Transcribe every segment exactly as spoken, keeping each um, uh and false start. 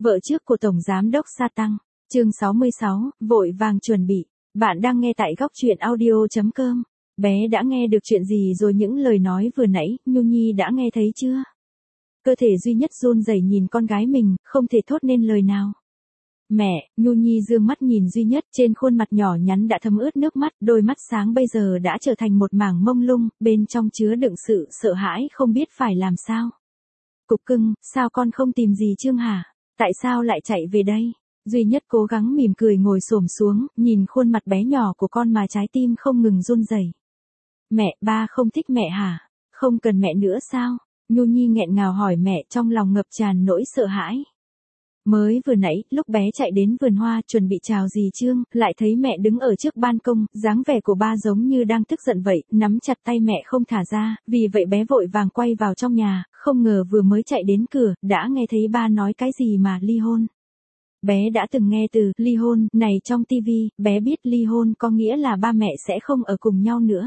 Vợ trước của Tổng Giám đốc Sa Tăng, chương sáu mươi sáu, vội vàng chuẩn bị. Bạn đang nghe tại góc truyện audio chấm com. Bé đã nghe được chuyện gì rồi, những lời nói vừa nãy, Nhu Nhi đã nghe thấy chưa? Cơ thể duy nhất run rẩy nhìn con gái mình, không thể thốt nên lời nào. Mẹ, Nhu Nhi dương mắt nhìn duy nhất, trên khuôn mặt nhỏ nhắn đã thấm ướt nước mắt, đôi mắt sáng bây giờ đã trở thành một mảng mông lung, bên trong chứa đựng sự sợ hãi không biết phải làm sao. Cục cưng, sao con không tìm gì Trương hả? Tại sao lại chạy về đây? Duy nhất cố gắng mỉm cười ngồi xổm xuống, nhìn khuôn mặt bé nhỏ của con mà trái tim không ngừng run rẩy. Mẹ, ba không thích mẹ hả? Không cần mẹ nữa sao? Nhu Nhi nghẹn ngào hỏi mẹ, trong lòng ngập tràn nỗi sợ hãi. Mới vừa nãy, lúc bé chạy đến vườn hoa chuẩn bị chào dì Trương, lại thấy mẹ đứng ở trước ban công, dáng vẻ của ba giống như đang tức giận vậy, nắm chặt tay mẹ không thả ra, vì vậy bé vội vàng quay vào trong nhà, không ngờ vừa mới chạy đến cửa, đã nghe thấy ba nói cái gì mà ly hôn. Bé đã từng nghe từ ly hôn này trong tivi, bé biết ly hôn có nghĩa là ba mẹ sẽ không ở cùng nhau nữa.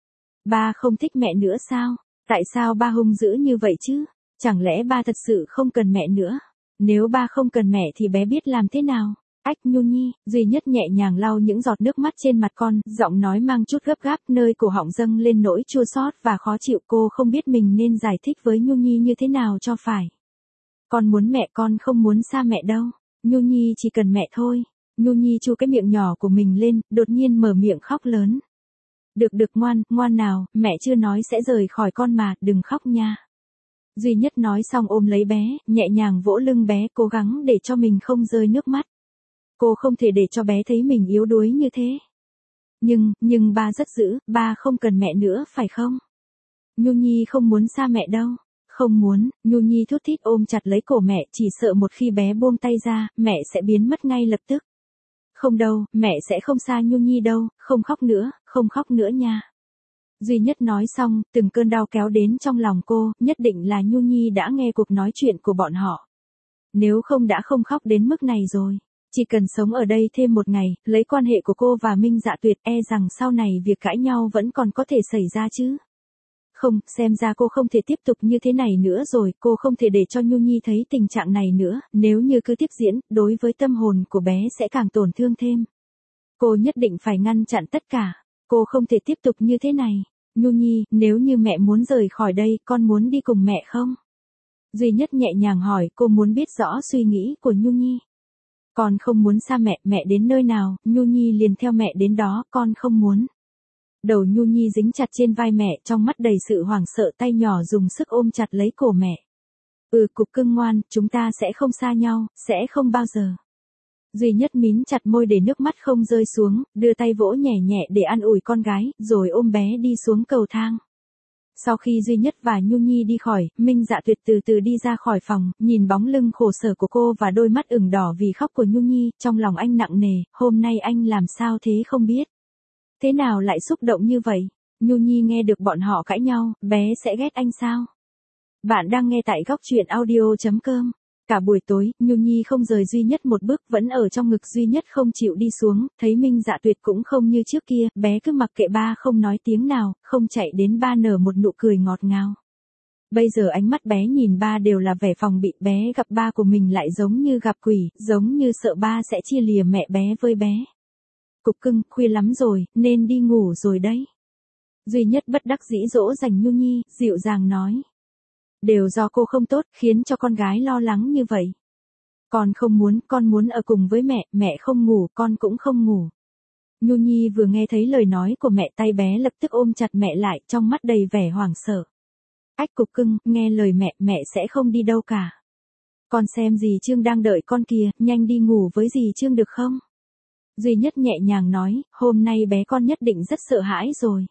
Ba không thích mẹ nữa sao? Tại sao ba hung dữ như vậy chứ? Chẳng lẽ ba thật sự không cần mẹ nữa? Nếu ba không cần mẹ thì bé biết làm thế nào? Ách Nhu Nhi, duy nhất nhẹ nhàng lau những giọt nước mắt trên mặt con, giọng nói mang chút gấp gáp, nơi cổ họng dâng lên nỗi chua xót và khó chịu. Cô không biết mình nên giải thích với Nhu Nhi như thế nào cho phải. Con muốn mẹ, con không muốn xa mẹ đâu. Nhu Nhi chỉ cần mẹ thôi. Nhu Nhi chu cái miệng nhỏ của mình lên, đột nhiên mở miệng khóc lớn. Được được ngoan, ngoan nào, mẹ chưa nói sẽ rời khỏi con mà, đừng khóc nha. Duy nhất nói xong ôm lấy bé, nhẹ nhàng vỗ lưng bé, cố gắng để cho mình không rơi nước mắt. Cô không thể để cho bé thấy mình yếu đuối như thế. Nhưng, nhưng ba rất dữ, ba không cần mẹ nữa phải không? Nhu Nhi không muốn xa mẹ đâu. Không muốn, Nhu Nhi thút thít ôm chặt lấy cổ mẹ, chỉ sợ một khi bé buông tay ra, mẹ sẽ biến mất ngay lập tức. Không đâu, mẹ sẽ không xa Nhu Nhi đâu, không khóc nữa, không khóc nữa nha. Duy nhất nói xong, từng cơn đau kéo đến trong lòng cô, nhất định là Nhu Nhi đã nghe cuộc nói chuyện của bọn họ. Nếu không đã không khóc đến mức này rồi. Chỉ cần sống ở đây thêm một ngày, lấy quan hệ của cô và Minh Dạ Tuyệt, e rằng sau này việc cãi nhau vẫn còn có thể xảy ra chứ. Không, xem ra cô không thể tiếp tục như thế này nữa rồi, cô không thể để cho Nhu Nhi thấy tình trạng này nữa, nếu như cứ tiếp diễn, đối với tâm hồn của bé sẽ càng tổn thương thêm. Cô nhất định phải ngăn chặn tất cả, cô không thể tiếp tục như thế này. Nhu Nhi, nếu như mẹ muốn rời khỏi đây, con muốn đi cùng mẹ không? Duy nhất nhẹ nhàng hỏi, cô muốn biết rõ suy nghĩ của Nhu Nhi. Con không muốn xa mẹ, mẹ đến nơi nào, Nhu Nhi liền theo mẹ đến đó, con không muốn. Đầu Nhu Nhi dính chặt trên vai mẹ, trong mắt đầy sự hoảng sợ, tay nhỏ dùng sức ôm chặt lấy cổ mẹ. Ừ, cục cưng ngoan, chúng ta sẽ không xa nhau, sẽ không bao giờ. Duy nhất mím chặt môi để nước mắt không rơi xuống, đưa tay vỗ nhẹ nhẹ để an ủi con gái, rồi ôm bé đi xuống cầu thang. Sau khi Duy nhất và Nhu Nhi đi khỏi, Minh Dạ Tuyệt từ từ đi ra khỏi phòng, nhìn bóng lưng khổ sở của cô và đôi mắt ửng đỏ vì khóc của Nhu Nhi, trong lòng anh nặng nề, hôm nay anh làm sao thế không biết. Thế nào lại xúc động như vậy? Nhu Nhi nghe được bọn họ cãi nhau, bé sẽ ghét anh sao? Bạn đang nghe tại góc truyện audio chấm com. Cả buổi tối, Nhu Nhi không rời Duy nhất một bước, vẫn ở trong ngực Duy nhất không chịu đi xuống, thấy Minh Dạ Tuyệt cũng không như trước kia, bé cứ mặc kệ ba không nói tiếng nào, không chạy đến ba nở một nụ cười ngọt ngào. Bây giờ ánh mắt bé nhìn ba đều là vẻ phòng bị, bé gặp ba của mình lại giống như gặp quỷ, giống như sợ ba sẽ chia lìa mẹ bé với bé. Cục cưng, khuya lắm rồi, nên đi ngủ rồi đấy. Duy nhất bất đắc dĩ dỗ dành Nhu Nhi, dịu dàng nói. Đều do cô không tốt, khiến cho con gái lo lắng như vậy. Con không muốn, con muốn ở cùng với mẹ, mẹ không ngủ, con cũng không ngủ. Nhu Nhi vừa nghe thấy lời nói của mẹ, tay bé lập tức ôm chặt mẹ lại, trong mắt đầy vẻ hoảng sợ. Ách cục cưng, nghe lời mẹ, mẹ sẽ không đi đâu cả. Con xem dì Trương đang đợi con kìa, nhanh đi ngủ với dì Trương được không? Duy nhất nhẹ nhàng nói, hôm nay bé con nhất định rất sợ hãi rồi.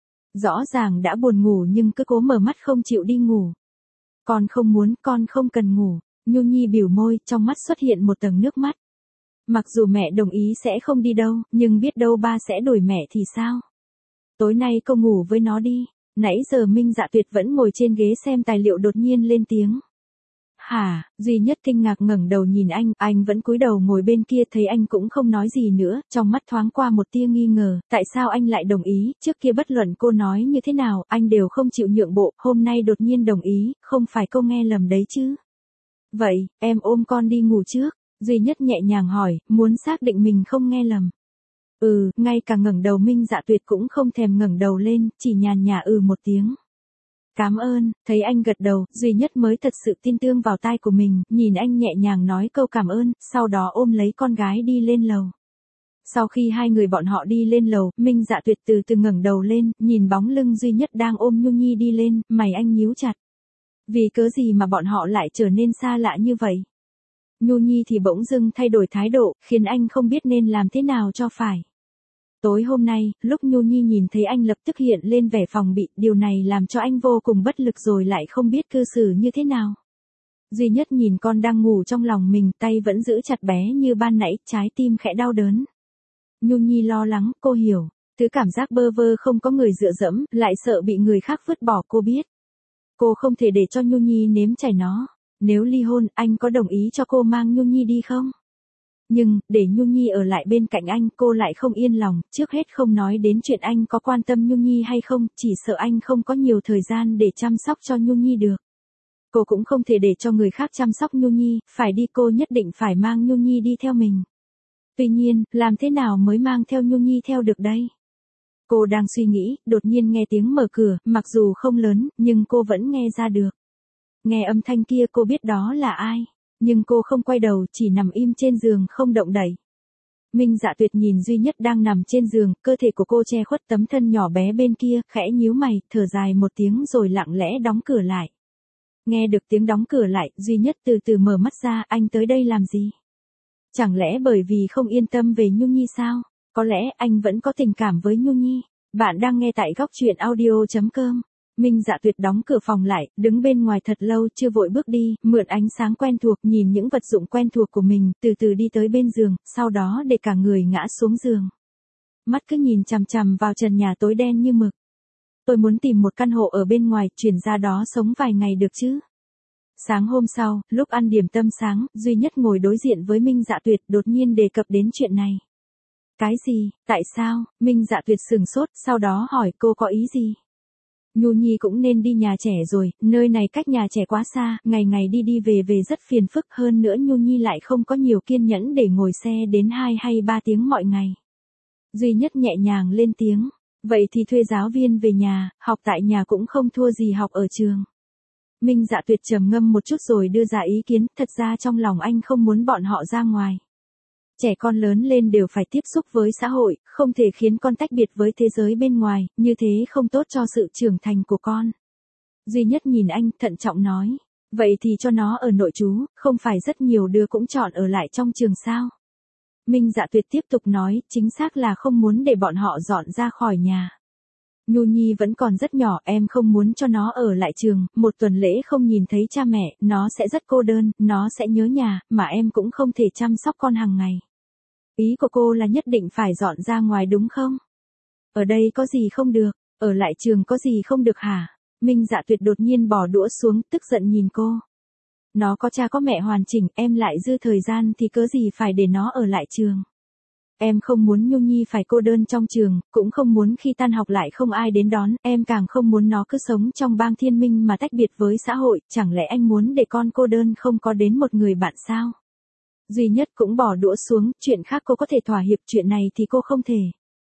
Rõ ràng đã buồn ngủ nhưng cứ cố mở mắt không chịu đi ngủ. Con không muốn, con không cần ngủ. Nhu Nhi biểu môi, trong mắt xuất hiện một tầng nước mắt. Mặc dù mẹ đồng ý sẽ không đi đâu, nhưng biết đâu ba sẽ đuổi mẹ thì sao? Tối nay cô ngủ với nó đi. Nãy giờ Minh Dạ Tuyệt vẫn ngồi trên ghế xem tài liệu đột nhiên lên tiếng. Hả? Duy nhất kinh ngạc ngẩng đầu nhìn anh, anh vẫn cúi đầu ngồi bên kia, thấy anh cũng không nói gì nữa, trong mắt thoáng qua một tia nghi ngờ, tại sao anh lại đồng ý, trước kia bất luận cô nói như thế nào, anh đều không chịu nhượng bộ, hôm nay đột nhiên đồng ý, không phải cô nghe lầm đấy chứ. Vậy, em ôm con đi ngủ trước. Duy Nhất nhẹ nhàng hỏi, muốn xác định mình không nghe lầm. Ừ, ngay cả ngẩng đầu Minh Dạ Tuyệt cũng không thèm ngẩng đầu lên, chỉ nhàn nhả ừ một tiếng. Cảm ơn, thấy anh gật đầu, Duy Nhất mới thật sự tin tưởng vào tai của mình, nhìn anh nhẹ nhàng nói câu cảm ơn, sau đó ôm lấy con gái đi lên lầu. Sau khi hai người bọn họ đi lên lầu, Minh Dạ Tuyệt từ từ ngẩng đầu lên, nhìn bóng lưng Duy Nhất đang ôm Nhu Nhi đi lên, mày anh nhíu chặt. Vì cớ gì mà bọn họ lại trở nên xa lạ như vậy? Nhu Nhi thì bỗng dưng thay đổi thái độ, khiến anh không biết nên làm thế nào cho phải. Tối hôm nay, lúc Nhu Nhi nhìn thấy anh lập tức hiện lên vẻ phòng bị, điều này làm cho anh vô cùng bất lực rồi lại không biết cư xử như thế nào. Duy Nhất nhìn con đang ngủ trong lòng mình, tay vẫn giữ chặt bé như ban nãy, trái tim khẽ đau đớn. Nhu Nhi lo lắng, cô hiểu, thứ cảm giác bơ vơ không có người dựa dẫm, lại sợ bị người khác vứt bỏ cô biết. Cô không thể để cho Nhu Nhi nếm trải nó. Nếu ly hôn, anh có đồng ý cho cô mang Nhu Nhi đi không? Nhưng, để Nhu Nhi ở lại bên cạnh anh, cô lại không yên lòng, trước hết không nói đến chuyện anh có quan tâm Nhu Nhi hay không, chỉ sợ anh không có nhiều thời gian để chăm sóc cho Nhu Nhi được. Cô cũng không thể để cho người khác chăm sóc Nhu Nhi, phải đi cô nhất định phải mang Nhu Nhi đi theo mình. Tuy nhiên, làm thế nào mới mang theo Nhu Nhi theo được đây? Cô đang suy nghĩ, đột nhiên nghe tiếng mở cửa, mặc dù không lớn, nhưng cô vẫn nghe ra được. Nghe âm thanh kia cô biết đó là ai, nhưng cô không quay đầu, chỉ nằm im trên giường không động đậy. Minh Dạ Tuyệt nhìn Duy Nhất đang nằm trên giường, cơ thể của cô che khuất tấm thân nhỏ bé bên kia, khẽ nhíu mày, thở dài một tiếng rồi lặng lẽ đóng cửa lại. Nghe được tiếng đóng cửa lại, Duy Nhất từ từ mở mắt ra, anh tới đây làm gì? Chẳng lẽ bởi vì không yên tâm về Nhu Nhi sao? Có lẽ anh vẫn có tình cảm với Nhu Nhi. Bạn đang nghe tại góc truyện audio chấm com. Minh Dạ Tuyệt đóng cửa phòng lại, đứng bên ngoài thật lâu chưa vội bước đi, mượn ánh sáng quen thuộc nhìn những vật dụng quen thuộc của mình, từ từ đi tới bên giường, sau đó để cả người ngã xuống giường. Mắt cứ nhìn chằm chằm vào trần nhà tối đen như mực. Tôi muốn tìm một căn hộ ở bên ngoài, chuyển ra đó sống vài ngày được chứ? Sáng hôm sau, lúc ăn điểm tâm sáng, Duy Nhất ngồi đối diện với Minh Dạ Tuyệt đột nhiên đề cập đến chuyện này. Cái gì, tại sao? Minh Dạ Tuyệt sừng sốt, sau đó hỏi cô có ý gì? Nhu Nhi cũng nên đi nhà trẻ rồi, nơi này cách nhà trẻ quá xa, ngày ngày đi đi về về rất phiền phức, hơn nữa Nhu Nhi lại không có nhiều kiên nhẫn để ngồi xe đến hai hay ba tiếng mọi ngày. Duy Nhất nhẹ nhàng lên tiếng, vậy thì thuê giáo viên về nhà, học tại nhà cũng không thua gì học ở trường. Minh Dạ Tuyệt trầm ngâm một chút rồi đưa ra ý kiến, thật ra trong lòng anh không muốn bọn họ ra ngoài. Trẻ con lớn lên đều phải tiếp xúc với xã hội, không thể khiến con tách biệt với thế giới bên ngoài, như thế không tốt cho sự trưởng thành của con. Duy Nhất nhìn anh, thận trọng nói, vậy thì cho nó ở nội trú, không phải rất nhiều đứa cũng chọn ở lại trong trường sao? Minh Dạ Tuyệt tiếp tục nói, chính xác là không muốn để bọn họ dọn ra khỏi nhà. Nhu Nhi vẫn còn rất nhỏ, em không muốn cho nó ở lại trường, một tuần lễ không nhìn thấy cha mẹ, nó sẽ rất cô đơn, nó sẽ nhớ nhà, mà em cũng không thể chăm sóc con hàng ngày. Ý của cô là nhất định phải dọn ra ngoài đúng không? Ở đây có gì không được, ở lại trường có gì không được hả? Minh Dạ Tuyệt đột nhiên bỏ đũa xuống, tức giận nhìn cô. Nó có cha có mẹ hoàn chỉnh, em lại dư thời gian thì cớ gì phải để nó ở lại trường. Em không muốn Nhu Nhi phải cô đơn trong trường, cũng không muốn khi tan học lại không ai đến đón, em càng không muốn nó cứ sống trong bang thiên minh mà tách biệt với xã hội, chẳng lẽ anh muốn để con cô đơn không có đến một người bạn sao? Duy Nhất cũng bỏ đũa xuống, chuyện khác cô có thể thỏa hiệp, chuyện này thì cô không thể.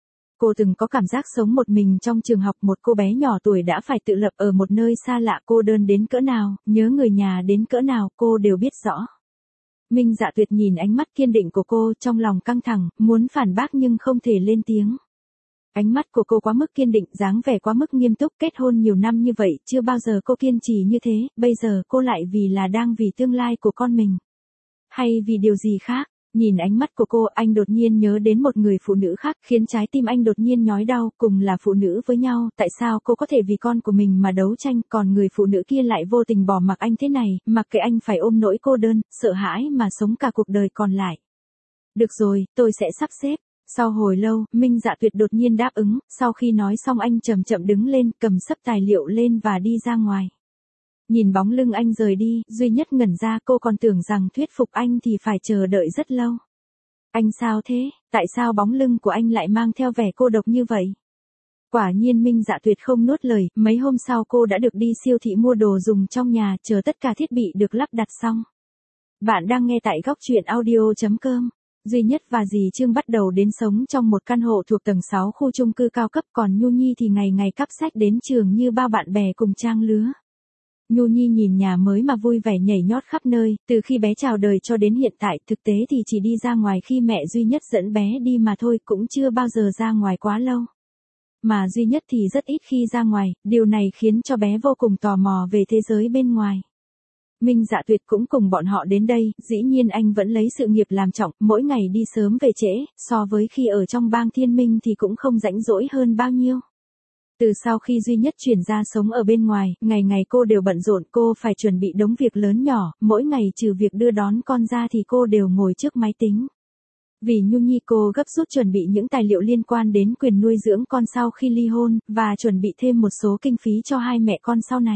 Cô từng có cảm giác sống một mình trong trường học, một cô bé nhỏ tuổi đã phải tự lập ở một nơi xa lạ, cô đơn đến cỡ nào, nhớ người nhà đến cỡ nào, cô đều biết rõ. Minh Dạ Tuyệt nhìn ánh mắt kiên định của cô, trong lòng căng thẳng, muốn phản bác nhưng không thể lên tiếng. Ánh mắt của cô quá mức kiên định, dáng vẻ quá mức nghiêm túc, kết hôn nhiều năm như vậy, chưa bao giờ cô kiên trì như thế, bây giờ cô lại vì là đang vì tương lai của con mình. Hay vì điều gì khác? Nhìn ánh mắt của cô, anh đột nhiên nhớ đến một người phụ nữ khác, khiến trái tim anh đột nhiên nhói đau, cùng là phụ nữ với nhau, tại sao cô có thể vì con của mình mà đấu tranh, còn người phụ nữ kia lại vô tình bỏ mặc anh thế này, mặc kệ anh phải ôm nỗi cô đơn, sợ hãi mà sống cả cuộc đời còn lại. Được rồi, tôi sẽ sắp xếp. Sau hồi lâu, Minh Dạ Tuyệt đột nhiên đáp ứng, sau khi nói xong anh chậm chậm đứng lên, cầm sấp tài liệu lên và đi ra ngoài. Nhìn bóng lưng anh rời đi, Duy Nhất ngẩn ra, cô còn tưởng rằng thuyết phục anh thì phải chờ đợi rất lâu. Anh sao thế, tại sao bóng lưng của anh lại mang theo vẻ cô độc như vậy? Quả nhiên Minh Dạ Tuyệt không nuốt lời, mấy hôm sau cô đã được đi siêu thị mua đồ dùng trong nhà, chờ tất cả thiết bị được lắp đặt xong. Bạn đang nghe tại góc truyện audio.com. Duy Nhất và dì Trương bắt đầu đến sống trong một căn hộ thuộc tầng sáu khu chung cư cao cấp, còn Nhu Nhi thì ngày ngày cắp sách đến trường như bao bạn bè cùng trang lứa. Nhu Nhi nhìn nhà mới mà vui vẻ nhảy nhót khắp nơi, từ khi bé chào đời cho đến hiện tại, thực tế thì chỉ đi ra ngoài khi mẹ Duy Nhất dẫn bé đi mà thôi, cũng chưa bao giờ ra ngoài quá lâu. Mà Duy Nhất thì rất ít khi ra ngoài, điều này khiến cho bé vô cùng tò mò về thế giới bên ngoài. Minh Dạ Tuyệt cũng cùng bọn họ đến đây, dĩ nhiên anh vẫn lấy sự nghiệp làm trọng, mỗi ngày đi sớm về trễ, so với khi ở trong bang Thiên Minh thì cũng không rảnh rỗi hơn bao nhiêu. Từ sau khi Duy Nhất chuyển ra sống ở bên ngoài, ngày ngày cô đều bận rộn, cô phải chuẩn bị đống việc lớn nhỏ, mỗi ngày trừ việc đưa đón con ra thì cô đều ngồi trước máy tính. Vì Nhu Nhi cô gấp rút chuẩn bị những tài liệu liên quan đến quyền nuôi dưỡng con sau khi ly hôn, và chuẩn bị thêm một số kinh phí cho hai mẹ con sau này.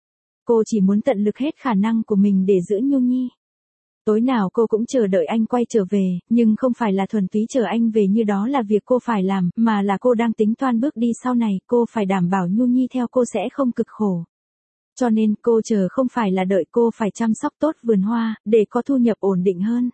Cô chỉ muốn tận lực hết khả năng của mình để giữ Nhu Nhi. Tối nào cô cũng chờ đợi anh quay trở về, nhưng không phải là thuần túy chờ anh về như đó là việc cô phải làm, mà là cô đang tính toán bước đi sau này, cô phải đảm bảo Nhu Nhi theo cô sẽ không cực khổ. Cho nên cô chờ không phải là đợi, cô phải chăm sóc tốt vườn hoa, để có thu nhập ổn định hơn.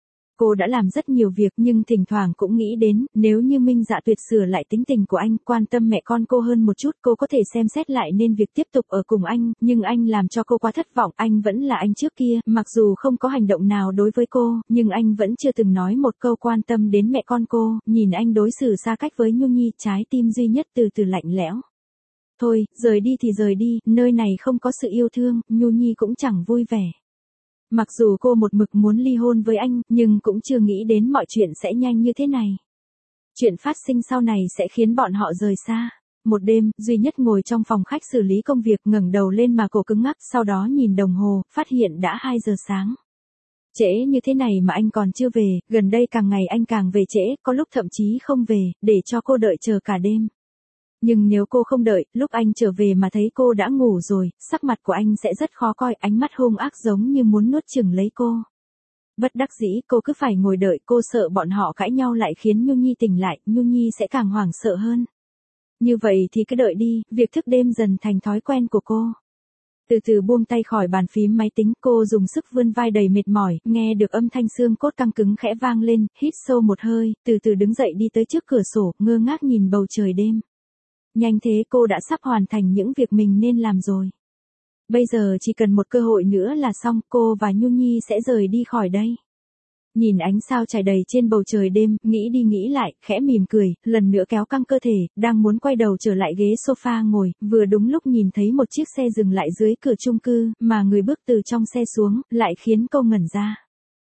Cô đã làm rất nhiều việc nhưng thỉnh thoảng cũng nghĩ đến, nếu như Minh Dạ Tuyệt sửa lại tính tình của anh, quan tâm mẹ con cô hơn một chút, cô có thể xem xét lại nên việc tiếp tục ở cùng anh, nhưng anh làm cho cô quá thất vọng, anh vẫn là anh trước kia, mặc dù không có hành động nào đối với cô, nhưng anh vẫn chưa từng nói một câu quan tâm đến mẹ con cô, nhìn anh đối xử xa cách với Nhu Nhi, trái tim Duy Nhất từ từ lạnh lẽo. Thôi, rời đi thì rời đi, nơi này không có sự yêu thương, Nhu Nhi cũng chẳng vui vẻ. Mặc dù cô một mực muốn ly hôn với anh, nhưng cũng chưa nghĩ đến mọi chuyện sẽ nhanh như thế này. Chuyện phát sinh sau này sẽ khiến bọn họ rời xa. Một đêm, Duy Nhất ngồi trong phòng khách xử lý công việc, ngẩng đầu lên mà cổ cứng ngắc, sau đó nhìn đồng hồ, phát hiện đã hai giờ sáng. Trễ như thế này mà anh còn chưa về, gần đây càng ngày anh càng về trễ, có lúc thậm chí không về, để cho cô đợi chờ cả đêm. Nhưng nếu cô không đợi, lúc anh trở về mà thấy cô đã ngủ rồi, sắc mặt của anh sẽ rất khó coi, ánh mắt hung ác giống như muốn nuốt chửng lấy cô. Bất đắc dĩ, cô cứ phải ngồi đợi, cô sợ bọn họ cãi nhau lại khiến Nhu Nhi tỉnh lại, Nhu Nhi sẽ càng hoảng sợ hơn. Như vậy thì cứ đợi đi, việc thức đêm dần thành thói quen của cô. Từ từ buông tay khỏi bàn phím máy tính, cô dùng sức vươn vai đầy mệt mỏi, nghe được âm thanh xương cốt căng cứng khẽ vang lên, hít sâu một hơi, từ từ đứng dậy đi tới trước cửa sổ, ngơ ngác nhìn bầu trời đêm. Nhanh thế, cô đã sắp hoàn thành những việc mình nên làm rồi. Bây giờ chỉ cần một cơ hội nữa là xong, cô và Nhu Nhi sẽ rời đi khỏi đây. Nhìn ánh sao trải đầy trên bầu trời đêm, nghĩ đi nghĩ lại, khẽ mỉm cười, lần nữa kéo căng cơ thể, đang muốn quay đầu trở lại ghế sofa ngồi, vừa đúng lúc nhìn thấy một chiếc xe dừng lại dưới cửa chung cư, mà người bước từ trong xe xuống, lại khiến cô ngẩn ra.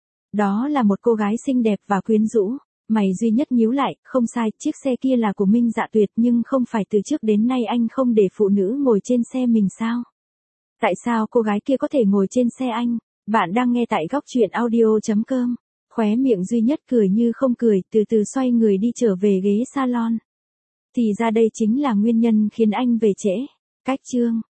Đó là một cô gái xinh đẹp và quyến rũ. Mày Duy Nhất nhíu lại, không sai, chiếc xe kia là của Minh Dạ Tuyệt, nhưng không phải từ trước đến nay anh không để phụ nữ ngồi trên xe mình sao? Tại sao cô gái kia có thể ngồi trên xe anh? Bạn đang nghe tại góc truyện audio.com. Khóe miệng Duy Nhất cười như không cười, từ từ xoay người đi trở về ghế salon. Thì ra đây chính là nguyên nhân khiến anh về trễ. Cách chương